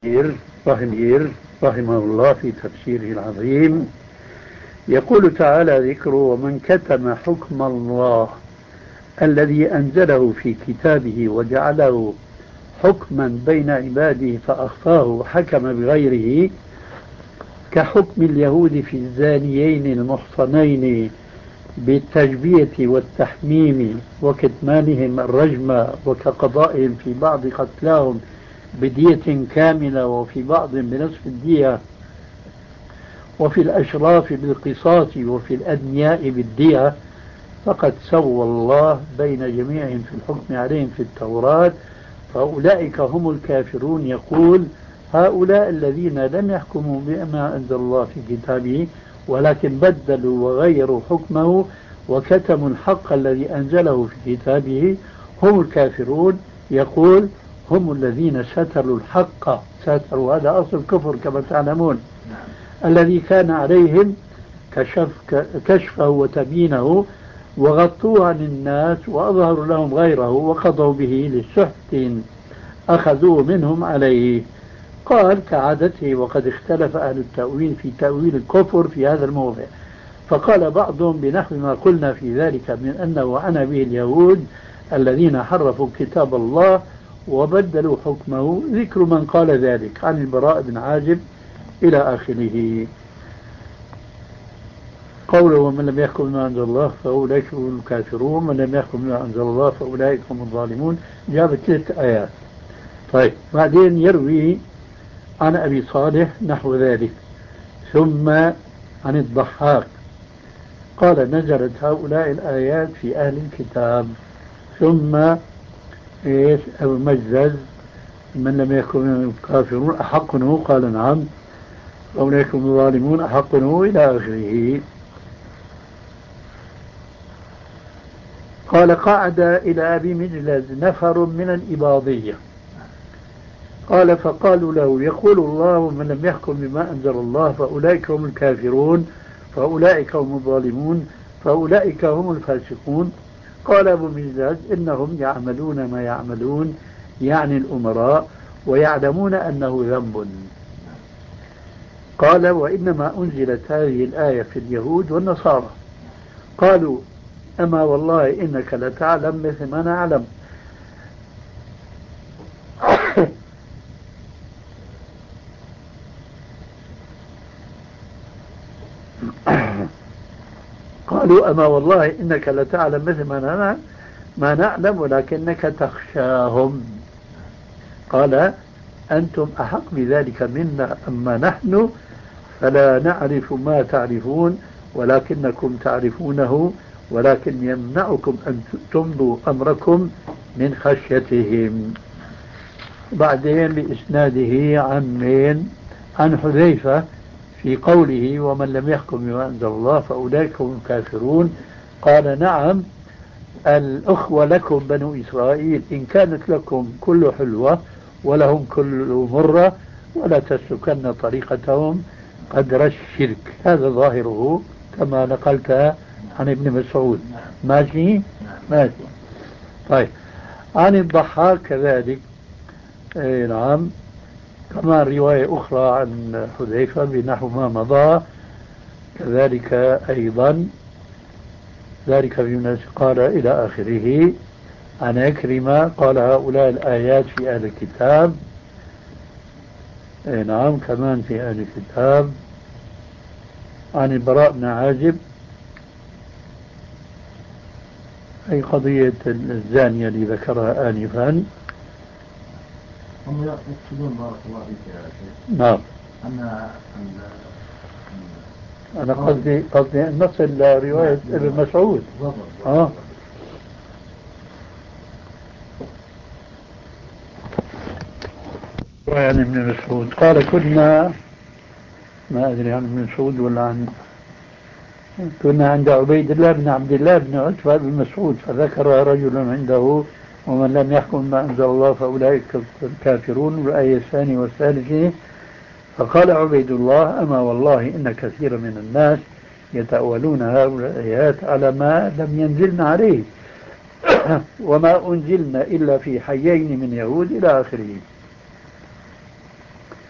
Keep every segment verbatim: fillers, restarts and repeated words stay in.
رحمه رحمه الله في تفسيره العظيم يقول تعالى ذكره: ومن كتم حكم الله الذي أنزله في كتابه وجعله حكما بين عباده فأخفاه وحكم بغيره، كحكم اليهود في الزانيين المحصنين بالتجبية والتحميم وكتمانهم الرجم، وكقضائهم في بعض قتلاهم بدية كاملة وفي بعض بنصف الدية، وفي الأشراف بالقصاص وفي الأدنياء بالدية، فقد سوى الله بين جميعهم في الحكم عليهم في التوراة، فأولئك هم الكافرون. يقول: هؤلاء الذين لم يحكموا بما أنزل الله في كتابه ولكن بدلوا وغيروا حكمه وكتموا الحق الذي أنزله في كتابه هم الكافرون. يقول: هم الذين ستروا الحق، ستروا هذا أصل الكفر كما تعلمون، الذي كان عليهم كشف كشفه وتبيينه، وغطوه عن الناس وأظهروا لهم غيره وقضوا به لسحت أخذوه منهم عليه. قال كعادته: وقد اختلف أهل التأويل في تأويل الكفر في هذا الموضع، فقال بعضهم بنحو ما قلنا في ذلك من أنه عنا به اليهود الذين حرفوا كتاب الله وبدلوا حكمه، ذكر من قال ذلك عن البراء بن عازب إلى آخره. قوله: ومن لم يحكم بما أنزل الله فأولئك هم الكافرون، ومن لم يحكم بما أنزل الله فأولئك هم الظالمون، جاب ثلاث آيات. طيب، بعدين يروي عن أبي صالح نحو ذلك. ثم عن الضحاك قال: نزلت هؤلاء الآيات في أهل الكتاب. ثم إيش أبو مجزز: من لم يكن الكافرون أحقنه، قال: نعم، أولئك هم الظالمون أحقنه، إلى آخره. قال: قعد إلى أبي مجلز نفر من الإباضية، قال: فقالوا له: يقول الله: ومن لم يحكم بما أنزل الله فأولئك هم الكافرون، فأولئك هم الظالمون، فأولئك هم الفاسقون. قال أبو مجلس: إنهم يعملون ما يعملون، يعني الأمراء، ويعلمون أنه ذنب. قال: وإنما أنزلت هذه الآية في اليهود والنصارى. قالوا: أما والله إنك لتعلم مثل ما نعلم. قالوا: أما والله إنك لتعلم مثل ما ما نعلم ولكنك تخشاهم. قال: أنتم أحق بذلك منا، أما نحن فلا نعرف ما تعرفون ولكنكم تعرفونه، ولكن يمنعكم أن تمضوا أمركم من خشيتهم. بعدين بإسناده عن مين؟ عن حذيفة في قوله: ومن لم يحكم بما أنزل الله فأولئك هم الكافرون. قال: نعم، الأخوة لكم بنو إسرائيل، إن كانت لكم كل حلوة ولهم كل مرة، ولا تسلكن طريقتهم قدر الشرك. هذا ظاهره كما نقلت عن ابن مسعود. ماشي؟ ماشي. طيب، عن الضحاك كذلك، اي نعم، كما رواية أخرى عن حذيفة بنحو ما مضى كذلك أيضا، ذلك في قال إلى آخره. عن عكرمة قال: هؤلاء الآيات في أهل الكتاب. اي نعم، كمان في أهل الكتاب. عن البراء بن عازب أي قضية الزانية اللي ذكرها آنفا. هم يقصدون بارك الله فيك يا شيخ. نعم. أن أنا قصدي قصدي أن نصل لرواية ابن مسعود. آه. عن ابن مسعود قال: كنا، ما أدري عن ابن مسعود ولا عن، كنا عند عبيد الله بن عبد الله بن عتبة بن مسعود، فذكر رجل عنده: ومن لم يحكم ما أنزل الله فأولئك الكافرون، الآية الثانية والثالثة. فقال عبيد الله: أما والله إن كثير من الناس يتأولون هؤلاء الآيات على ما لم ينزلن عليه، وما أنزلن إلا في حيين من يهود، إلى آخره.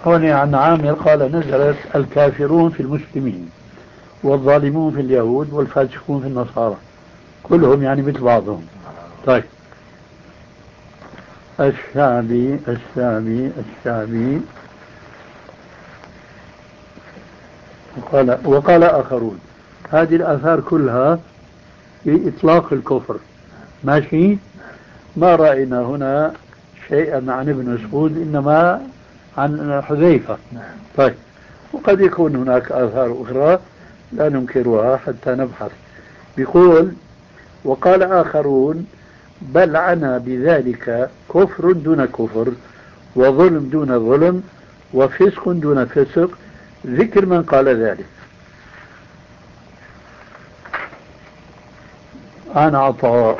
هنا عن عامر قال نزلت الكافرون في المسلمين والظالمون في اليهود والفاسقون في النصارى كلهم يعني مثل بعضهم. طيب الشعبي الشعبي الشعبي وقال, وقال آخرون. هذه الآثار كلها في إطلاق الكفر ماشي. ما رأينا هنا شيئا عن ابن مسعود إنما عن حذيفة. طيب وقد يكون هناك آثار أخرى لا ننكرها حتى نبحث. بيقول وقال آخرون بل عنا بذلك كفر دون كفر وظلم دون ظلم وفسق دون فسق. ذكر من قال ذلك. عن عطاء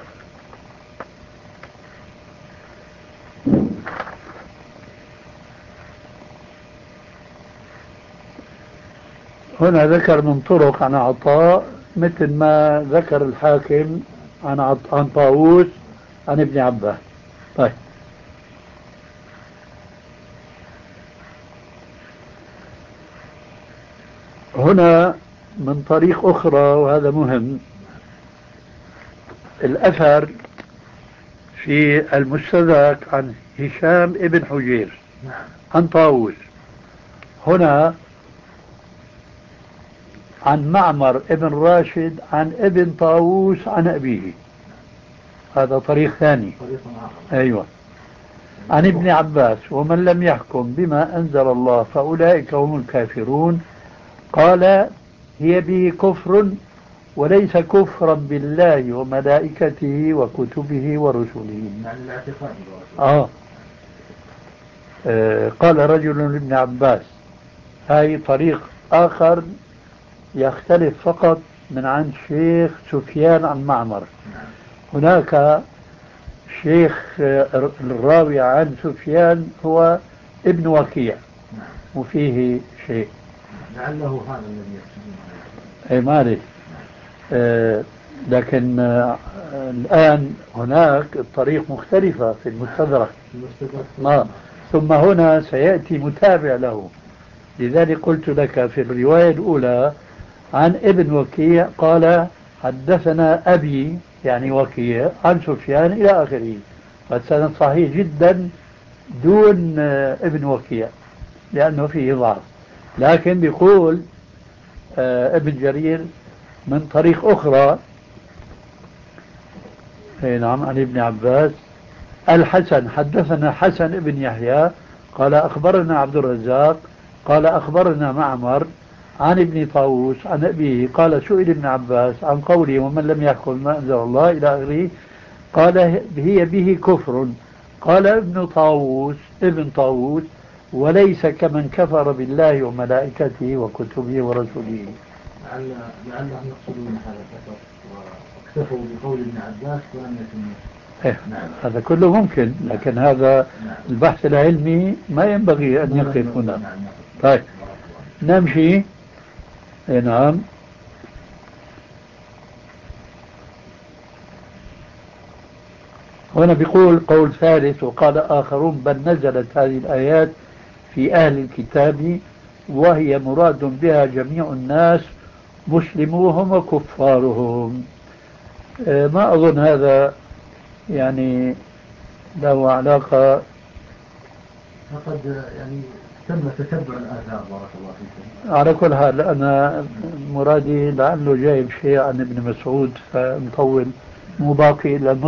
هنا ذكر من طرق عن عطاء مثل ما ذكر الحاكم عن عط... عن طاووس عن ابن عباس. طيب هنا من طريق أخرى وهذا مهم الأثر في المستدرك عن هشام ابن حجير عن طاووس. هنا عن معمر ابن راشد عن ابن طاووس عن أبيه. هذا طريق ثاني. أيوة. عن ابن عباس ومن لم يحكم بما أنزل الله فأولئك هم الكافرون. قال هي به كفر وليس كفرا بالله وملائكته وكتبه ورسله. آه. آه قال رجل لابن عباس. هاي طريق آخر يختلف فقط من عند شيخ سفيان عن معمر. هناك شيخ الراوي عن سفيان هو ابن وكيع وفيه شيء لعله هذا الذي يقصدون. اي مالك. آه لكن آه الآن هناك الطريق مختلفة في المستدرك. ما ثم هنا سيأتي متابع له. لذلك قلت لك في الرواية الأولى عن ابن وكيع قال حدثنا أبي يعني وكيع عن سفيان إلى آخره. فالسند صحيح جدا دون آه ابن وكيع لأنه فيه ضعف. لكن بيقول آه ابن جرير من طريق أخرى نعم عن ابن عباس الحسن حدثنا حسن ابن يحيى قال أخبرنا عبد الرزاق قال أخبرنا معمر عن ابن طاووس عن أبيه قال سئل ابن عباس عن قوله ومن لم يحكم ما أنزل الله إلى آخره قال هي به كفر. قال ابن طاووس ابن طاووس وليس كمن كفر بالله وملائكته وكتبه ورسوله. لعل لعلهم يقصدون هذا الكفر واكتفوا بقول ابن عباس ولم يتموا. إيه نعم. هذا كله ممكن لكن هذا نعم. البحث العلمي ما ينبغي أن يقف هنا. نعم. طيب نمشي. إيه نعم. هنا بيقول قول ثالث وقال آخرون بل نزلت هذه الآيات في أهل الكتاب وهي مراد بها جميع الناس مسلموهم وكفارهم. ما أظن هذا يعني له علاقة. فقد يعني تم تتبع الآثار بارك الله فيكم. على كل حال أنا مرادي لعله جايب شيء عن ابن مسعود فنطول مو باقي إلا